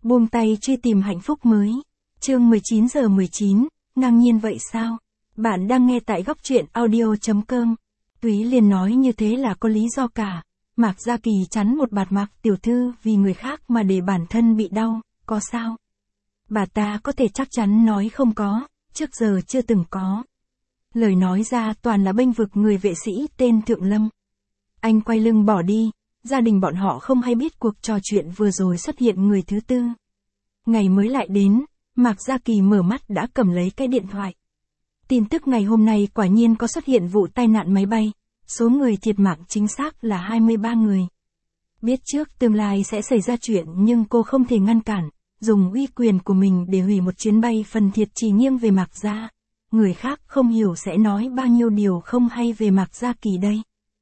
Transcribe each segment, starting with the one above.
buông tay truy tìm hạnh phúc mới. Chương 19:19, ngang nhiên vậy sao? Bạn đang nghe tại góc truyện audio.com. Túy Liên nói như thế là có lý do cả. Mạc Gia Kỳ chắn một bạt Mạc tiểu thư vì người khác mà để bản thân bị đau, có sao? Bà ta có thể chắc chắn nói không có, trước giờ chưa từng có. Lời nói ra toàn là bênh vực người vệ sĩ tên Thượng Lâm. Anh quay lưng bỏ đi, gia đình bọn họ không hay biết cuộc trò chuyện vừa rồi xuất hiện người thứ tư. Ngày mới lại đến, Mạc Gia Kỳ mở mắt đã cầm lấy cái điện thoại. Tin tức ngày hôm nay quả nhiên có xuất hiện vụ tai nạn máy bay, số người thiệt mạng chính xác là 23 người. Biết trước tương lai sẽ xảy ra chuyện nhưng cô không thể ngăn cản, dùng uy quyền của mình để hủy một chuyến bay phần thiệt chỉ nghiêng về Mạc Gia. Người khác không hiểu sẽ nói bao nhiêu điều không hay về Mạc Gia Kỳ đây.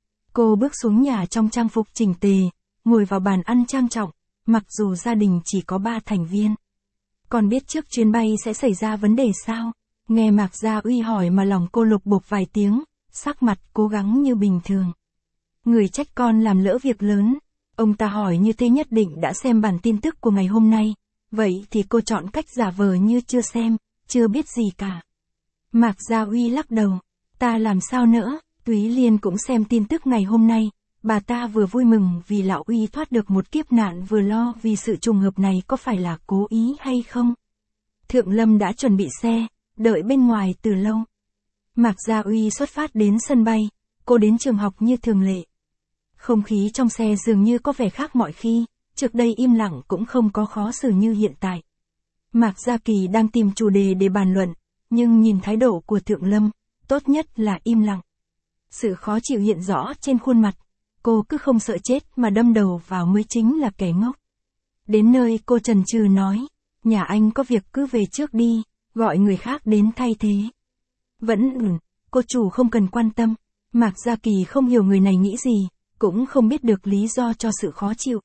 Cô bước xuống nhà trong trang phục chỉnh tề, ngồi vào bàn ăn trang trọng, mặc dù gia đình chỉ có 3 thành viên. Còn biết trước chuyến bay sẽ xảy ra vấn đề sao? Nghe Mạc Gia Uy hỏi mà lòng cô lục bục vài tiếng, sắc mặt cố gắng như bình thường. Người trách con làm lỡ việc lớn, ông ta hỏi như thế nhất định đã xem bản tin tức của ngày hôm nay, vậy thì cô chọn cách giả vờ như chưa xem, chưa biết gì cả. Mạc Gia Uy lắc đầu, ta làm sao nữa, Túy Liên cũng xem tin tức ngày hôm nay, bà ta vừa vui mừng vì lão Uy thoát được một kiếp nạn vừa lo vì sự trùng hợp này có phải là cố ý hay không. Thượng Lâm đã chuẩn bị xe, đợi bên ngoài từ lâu. Mạc Gia Uy xuất phát đến sân bay, cô đến trường học như thường lệ. Không khí trong xe dường như có vẻ khác mọi khi, trước đây im lặng cũng không có khó xử như hiện tại. Mạc Gia Kỳ đang tìm chủ đề để bàn luận, nhưng nhìn thái độ của Thượng Lâm, tốt nhất là im lặng. Sự khó chịu hiện rõ trên khuôn mặt, cô cứ không sợ chết mà đâm đầu vào mới chính là kẻ ngốc. Đến nơi cô chần chừ nói, nhà anh có việc cứ về trước đi, gọi người khác đến thay thế. Vẫn cô chủ không cần quan tâm. Mạc Gia Kỳ không hiểu người này nghĩ gì, cũng không biết được lý do cho sự khó chịu.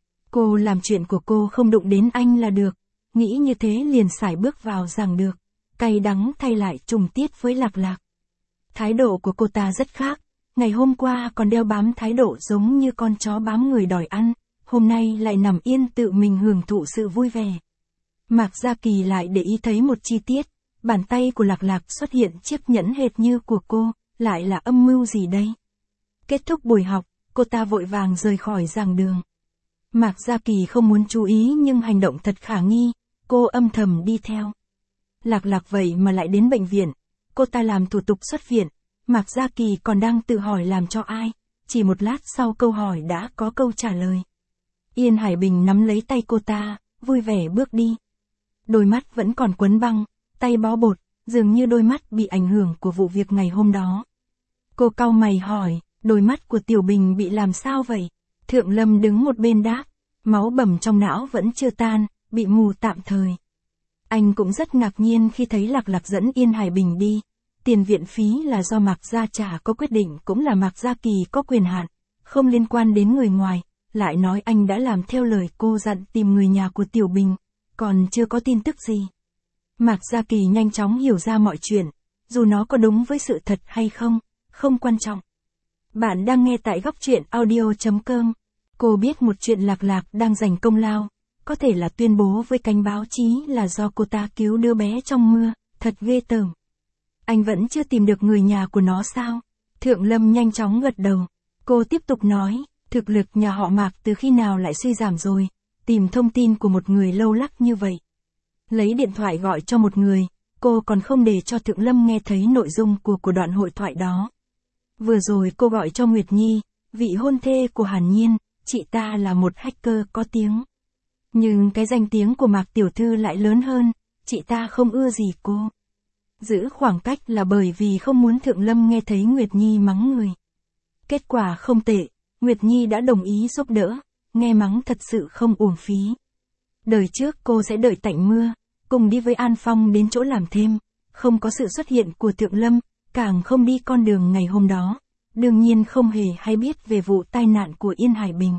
Cô làm chuyện của cô không đụng đến anh là được, nghĩ như thế liền sải bước vào giảng được, cay đắng thay lại trùng tiết với Lạc Lạc. Thái độ của cô ta rất khác, ngày hôm qua còn đeo bám thái độ giống như con chó bám người đòi ăn, hôm nay lại nằm yên tự mình hưởng thụ sự vui vẻ. Mạc Gia Kỳ lại để ý thấy một chi tiết, bàn tay của Lạc Lạc xuất hiện chiếc nhẫn hệt như của cô, lại là âm mưu gì đây? Kết thúc buổi học, cô ta vội vàng rời khỏi giảng đường. Mạc Gia Kỳ không muốn chú ý nhưng hành động thật khả nghi, cô âm thầm đi theo. Lạc Lạc vậy mà lại đến bệnh viện, cô ta làm thủ tục xuất viện, Mạc Gia Kỳ còn đang tự hỏi làm cho ai, chỉ một lát sau câu hỏi đã có câu trả lời. Yên Hải Bình nắm lấy tay cô ta, vui vẻ bước đi. Đôi mắt vẫn còn quấn băng, tay bó bột, dường như đôi mắt bị ảnh hưởng của vụ việc ngày hôm đó. Cô cau mày hỏi, đôi mắt của Tiểu Bình bị làm sao vậy? Thượng Lâm đứng một bên đáp, máu bầm trong não vẫn chưa tan, bị mù tạm thời. Anh cũng rất ngạc nhiên khi thấy Lạc Lạc dẫn Yên Hải Bình đi. Tiền viện phí là do Mạc Gia trả, có quyết định cũng là Mạc Gia Kỳ có quyền hạn, không liên quan đến người ngoài, lại nói anh đã làm theo lời cô dặn tìm người nhà của Tiểu Bình, còn chưa có tin tức gì. Mạc Gia Kỳ nhanh chóng hiểu ra mọi chuyện, dù nó có đúng với sự thật hay không, không quan trọng. Bạn đang nghe tại góc truyện audio.com. Cô biết một chuyện Lạc Lạc đang giành công lao, có thể là tuyên bố với cánh báo chí là do cô ta cứu đứa bé trong mưa, thật ghê tởm. Anh vẫn chưa tìm được người nhà của nó sao? Thượng Lâm nhanh chóng gật đầu. Cô tiếp tục nói, thực lực nhà họ Mạc từ khi nào lại suy giảm rồi, tìm thông tin của một người lâu lắc như vậy. Lấy điện thoại gọi cho một người, cô còn không để cho Thượng Lâm nghe thấy nội dung của đoạn hội thoại đó. Vừa rồi cô gọi cho Nguyệt Nhi, vị hôn thê của Hàn Nhiên, chị ta là một hacker có tiếng. Nhưng cái danh tiếng của Mạc Tiểu Thư lại lớn hơn, chị ta không ưa gì cô. Giữ khoảng cách là bởi vì không muốn Thượng Lâm nghe thấy Nguyệt Nhi mắng người. Kết quả không tệ, Nguyệt Nhi đã đồng ý giúp đỡ, nghe mắng thật sự không uổng phí. Đời trước cô sẽ đợi tạnh mưa, cùng đi với An Phong đến chỗ làm thêm, không có sự xuất hiện của Thượng Lâm, càng không đi con đường ngày hôm đó, đương nhiên không hề hay biết về vụ tai nạn của Yên Hải Bình.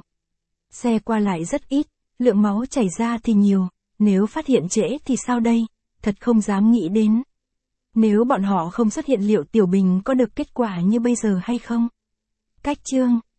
Xe qua lại rất ít, lượng máu chảy ra thì nhiều, nếu phát hiện trễ thì sao đây, thật không dám nghĩ đến. Nếu bọn họ không xuất hiện liệu Tiểu Bình có được kết quả như bây giờ hay không? Cách chương